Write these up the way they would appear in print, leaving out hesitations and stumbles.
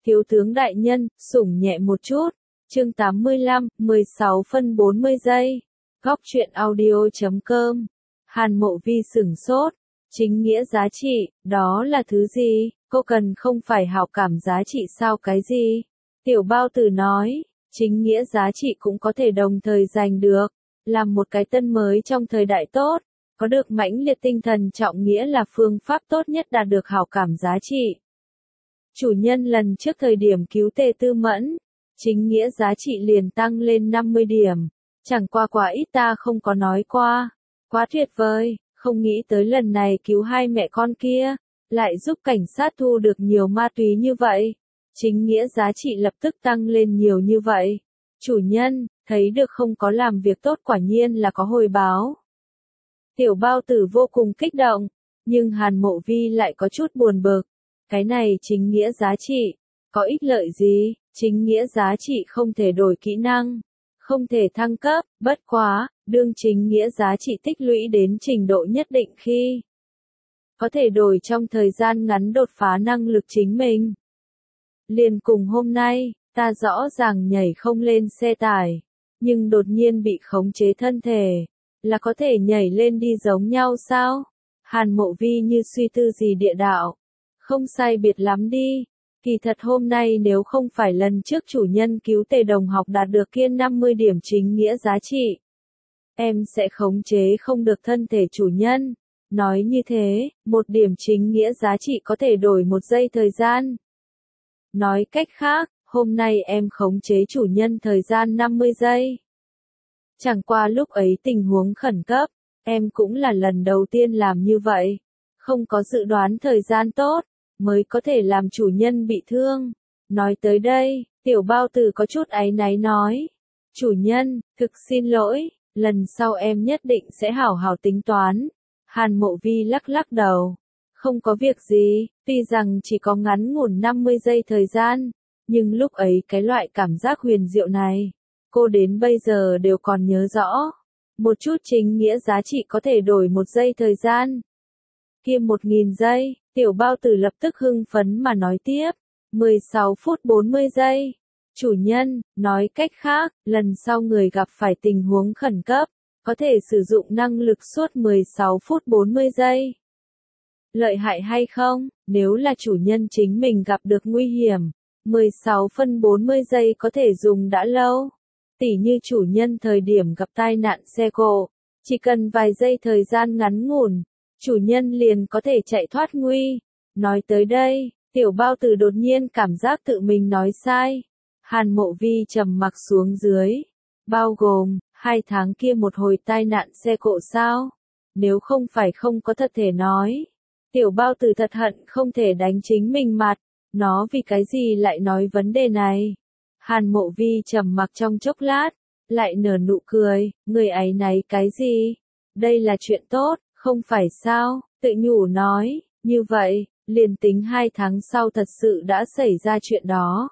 Thiếu tướng đại nhân, sủng nhẹ một chút. Chương 85, 16 phân 40 giây. Góc truyện audio.com. Hàn Mộ Vi sửng sốt. Chính nghĩa giá trị, đó là thứ gì? Cô cần không phải hảo cảm giá trị sao cái gì? Tiểu Bao Tử nói, chính nghĩa giá trị cũng có thể đồng thời giành được. Làm một cái tân mới trong thời đại tốt. Có được mãnh liệt tinh thần trọng nghĩa là phương pháp tốt nhất đạt được hảo cảm giá trị. Chủ nhân lần trước thời điểm cứu Tề Tư Mẫn, chính nghĩa giá trị liền tăng lên 50 điểm. Chẳng qua quá ít ta không có nói qua. Quá tuyệt vời, không nghĩ tới lần này cứu hai mẹ con kia, lại giúp cảnh sát thu được nhiều ma túy như vậy. Chính nghĩa giá trị lập tức tăng lên nhiều như vậy. Chủ nhân, thấy được không, có làm việc tốt quả nhiên là có hồi báo. Tiểu Bao Tử vô cùng kích động, nhưng Hàn Mộ Vi lại có chút buồn bực. Cái này chính nghĩa giá trị, có ích lợi gì? Chính nghĩa giá trị không thể đổi kỹ năng, không thể thăng cấp, bất quá, đương chính nghĩa giá trị tích lũy đến trình độ nhất định khi có thể đổi trong thời gian ngắn đột phá năng lực chính mình. Liền cùng hôm nay, ta rõ ràng nhảy không lên xe tải, nhưng đột nhiên bị khống chế thân thể, là có thể nhảy lên đi giống nhau sao? Hàn Mộ Vi như suy tư gì địa đạo. Không sai biệt lắm đi. Kỳ thật hôm nay nếu không phải lần trước chủ nhân cứu Tề đồng học đạt được kia 50 điểm chính nghĩa giá trị, em sẽ khống chế không được thân thể chủ nhân. Nói như thế, một điểm chính nghĩa giá trị có thể đổi một giây thời gian. Nói cách khác, hôm nay em khống chế chủ nhân thời gian 50 giây. Chẳng qua lúc ấy tình huống khẩn cấp, em cũng là lần đầu tiên làm như vậy. Không có dự đoán thời gian tốt, mới có thể làm chủ nhân bị thương. Nói tới đây, Tiểu Bao Tử có chút áy náy nói. Chủ nhân, thực xin lỗi, lần sau em nhất định sẽ hảo hảo tính toán. Hàn Mộ Vi lắc lắc đầu. Không có việc gì, tuy rằng chỉ có ngắn ngủn 50 giây thời gian, nhưng lúc ấy cái loại cảm giác huyền diệu này, cô đến bây giờ đều còn nhớ rõ. Một chút chính nghĩa giá trị có thể đổi một giây thời gian. Kia 1000 giây, Tiểu Bao Tử lập tức hưng phấn mà nói tiếp. 16 phút 40 giây. Chủ nhân, nói cách khác, lần sau người gặp phải tình huống khẩn cấp, có thể sử dụng năng lực suốt 16 phút 40 giây. Lợi hại hay không? Nếu là chủ nhân chính mình gặp được nguy hiểm, 16 phân 40 giây có thể dùng đã lâu. Tỉ như chủ nhân thời điểm gặp tai nạn xe cộ, chỉ cần vài giây thời gian ngắn ngủn, chủ nhân liền có thể chạy thoát nguy. Nói tới đây, Tiểu Bao Tử đột nhiên cảm giác tự mình nói sai. Hàn Mộ Vi trầm mặc xuống dưới. Bao gồm, 2 tháng kia một hồi tai nạn xe cộ sao? Nếu không phải không có thật thể nói. Tiểu Bao Tử thật hận không thể đánh chính mình mặt. Nó vì cái gì lại nói vấn đề này? Hàn Mộ Vi trầm mặc trong chốc lát, lại nở nụ cười, người áy náy cái gì? Đây là chuyện tốt, không phải sao? Tự nhủ nói, như vậy, liền tính 2 tháng sau thật sự đã xảy ra chuyện đó.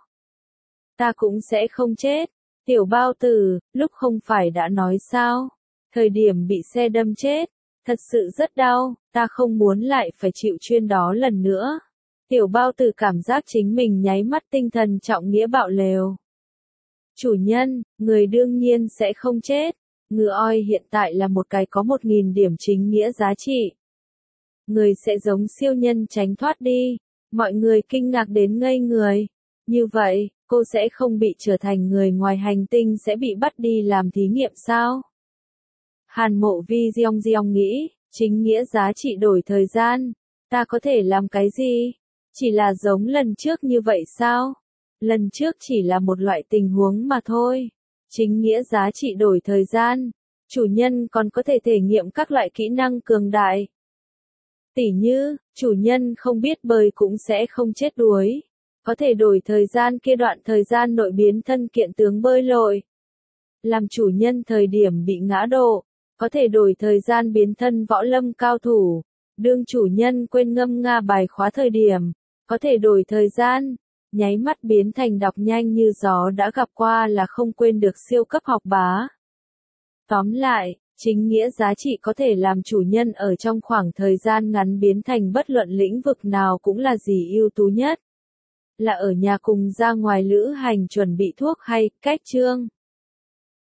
Ta cũng sẽ không chết. Tiểu Bao Tử, lúc không phải đã nói sao? Thời điểm bị xe đâm chết, thật sự rất đau, ta không muốn lại phải chịu chuyên đó lần nữa. Tiểu Bao Tử cảm giác chính mình nháy mắt tinh thần trọng nghĩa bạo lều. Chủ nhân, người đương nhiên sẽ không chết. Ngựa oi hiện tại là một cái có 1000 điểm chính nghĩa giá trị. Người sẽ giống siêu nhân tránh thoát đi. Mọi người kinh ngạc đến ngây người. Như vậy, cô sẽ không bị trở thành người ngoài hành tinh sẽ bị bắt đi làm thí nghiệm sao? Hàn Mộ Vi giong nghĩ, chính nghĩa giá trị đổi thời gian. Ta có thể làm cái gì? Chỉ là giống lần trước như vậy sao? Lần trước chỉ là một loại tình huống mà thôi. Chính nghĩa giá trị đổi thời gian. Chủ nhân còn có thể thể nghiệm các loại kỹ năng cường đại. Tỉ như, chủ nhân không biết bơi cũng sẽ không chết đuối. Có thể đổi thời gian kia đoạn thời gian nội biến thân kiện tướng bơi lội. Làm chủ nhân thời điểm bị ngã độ. Có thể đổi thời gian biến thân võ lâm cao thủ. Đương chủ nhân quên ngâm nga bài khóa thời điểm. Có thể đổi thời gian. Nháy mắt biến thành đọc nhanh như gió đã gặp qua là không quên được siêu cấp học bá. Tóm lại, chính nghĩa giá trị có thể làm chủ nhân ở trong khoảng thời gian ngắn biến thành bất luận lĩnh vực nào cũng là gì ưu tú nhất. là ở nhà cùng ra ngoài lữ hành chuẩn bị thuốc hay, cách chương.